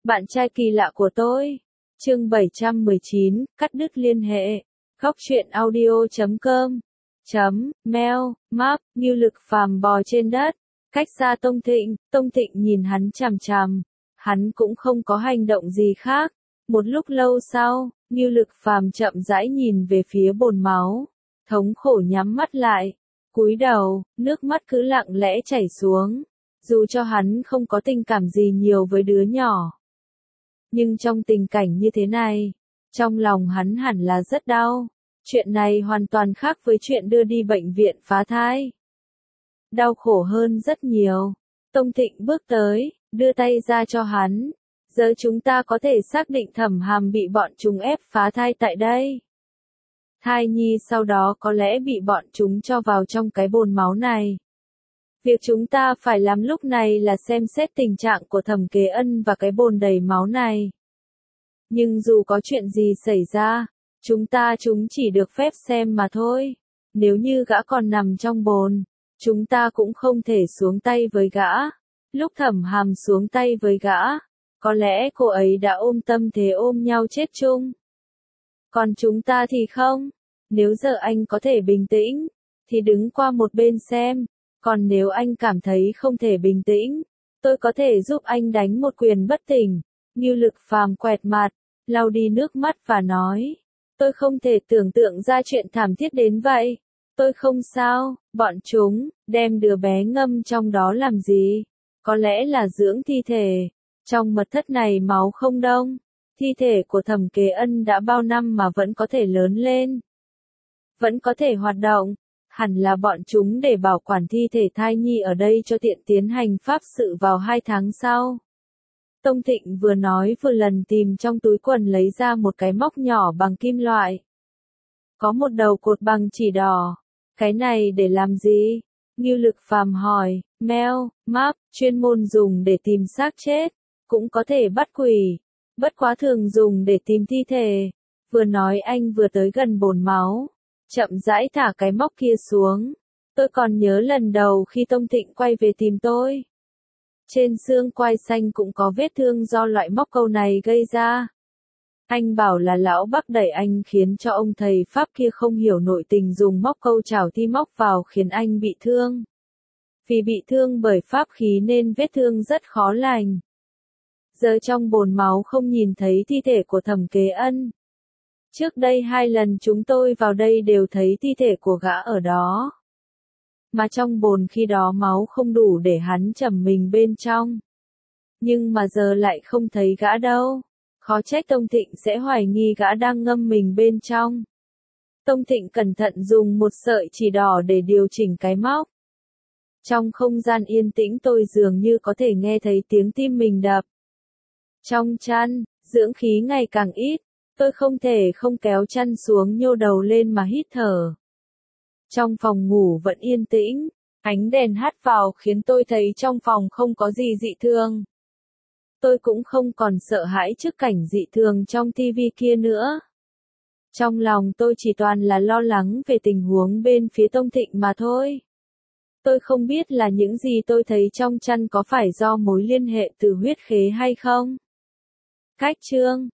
Bạn trai kỳ lạ của tôi. Chương 719, cắt đứt liên hệ. Góc truyện audio.com. Mail, map, Ngưu Lực Phàm bò trên đất. Cách xa Tông Thịnh nhìn hắn chằm chằm. Hắn cũng không có hành động gì khác. Một lúc lâu sau, Ngưu Lực Phàm chậm rãi nhìn về phía bồn máu. Thống khổ nhắm mắt lại. Cúi đầu, nước mắt cứ lặng lẽ chảy xuống. Dù cho hắn không có tình cảm gì nhiều với đứa nhỏ. Nhưng trong tình cảnh như thế này, trong lòng hắn hẳn là rất đau. Chuyện này hoàn toàn khác với chuyện đưa đi bệnh viện phá thai. Đau khổ hơn rất nhiều. Tông Thịnh bước tới, đưa tay ra cho hắn. Giờ chúng ta có thể xác định Thẩm Hàm bị bọn chúng ép phá thai tại đây. Thai nhi sau đó có lẽ bị bọn chúng cho vào trong cái bồn máu này. Việc chúng ta phải làm lúc này là xem xét tình trạng của Thẩm Kế Ân và cái bồn đầy máu này. Nhưng dù có chuyện gì xảy ra, chúng chỉ được phép xem mà thôi. Nếu như gã còn nằm trong bồn, chúng ta cũng không thể xuống tay với gã. Lúc Thẩm Hàm xuống tay với gã, có lẽ cô ấy đã ôm tâm thế ôm nhau chết chung. Còn chúng ta thì không. Nếu giờ anh có thể bình tĩnh, thì đứng qua một bên xem. Còn nếu anh cảm thấy không thể bình tĩnh, tôi có thể giúp anh đánh một quyền bất tỉnh. Ngưu Lực Phàm quẹt mặt, lau đi nước mắt và nói. Tôi không thể tưởng tượng ra chuyện thảm thiết đến vậy. Tôi không sao, bọn chúng, đem đứa bé ngâm trong đó làm gì? Có lẽ là dưỡng thi thể. Trong mật thất này máu không đông. Thi thể của Thẩm Kế Ân đã bao năm mà vẫn có thể lớn lên. Vẫn có thể hoạt động. Hẳn là bọn chúng để bảo quản thi thể thai nhi ở đây cho tiện tiến hành pháp sự vào 2 tháng sau. Tông Thịnh vừa nói vừa lần tìm trong túi quần lấy ra một cái móc nhỏ bằng kim loại. Có một đầu cột bằng chỉ đỏ. Cái này để làm gì? Ngưu Lực Phàm hỏi. Map, chuyên môn dùng để tìm xác chết. Cũng có thể bắt quỷ. Bất quá thường dùng để tìm thi thể. Vừa nói anh vừa tới gần bồn máu. Chậm rãi thả cái móc kia xuống. Tôi còn nhớ lần đầu khi Tông Thịnh quay về tìm tôi. Trên xương quai xanh cũng có vết thương do loại móc câu này gây ra. Anh bảo là lão Bắc đẩy anh khiến cho ông thầy Pháp kia không hiểu nội tình dùng móc câu chảo thi móc vào khiến anh bị thương. Vì bị thương bởi pháp khí nên vết thương rất khó lành. Giờ trong bồn máu không nhìn thấy thi thể của Thẩm Kế Ân. Trước đây 2 lần chúng tôi vào đây đều thấy thi thể của gã ở đó. Mà trong bồn khi đó máu không đủ để hắn chầm mình bên trong. Nhưng mà giờ lại không thấy gã đâu. Khó trách Tông Thịnh sẽ hoài nghi gã đang ngâm mình bên trong. Tông Thịnh cẩn thận dùng một sợi chỉ đỏ để điều chỉnh cái móc. Trong không gian yên tĩnh tôi dường như có thể nghe thấy tiếng tim mình đập. Trong chăn, dưỡng khí ngày càng ít. Tôi không thể không kéo chăn xuống nhô đầu lên mà hít thở. Trong phòng ngủ vẫn yên tĩnh, ánh đèn hắt vào khiến tôi thấy trong phòng không có gì dị thường. Tôi cũng không còn sợ hãi trước cảnh dị thường trong tivi kia nữa. Trong lòng tôi chỉ toàn là lo lắng về tình huống bên phía Tông Thịnh mà thôi. Tôi không biết là những gì tôi thấy trong chăn có phải do mối liên hệ từ huyết khế hay không. Cách chương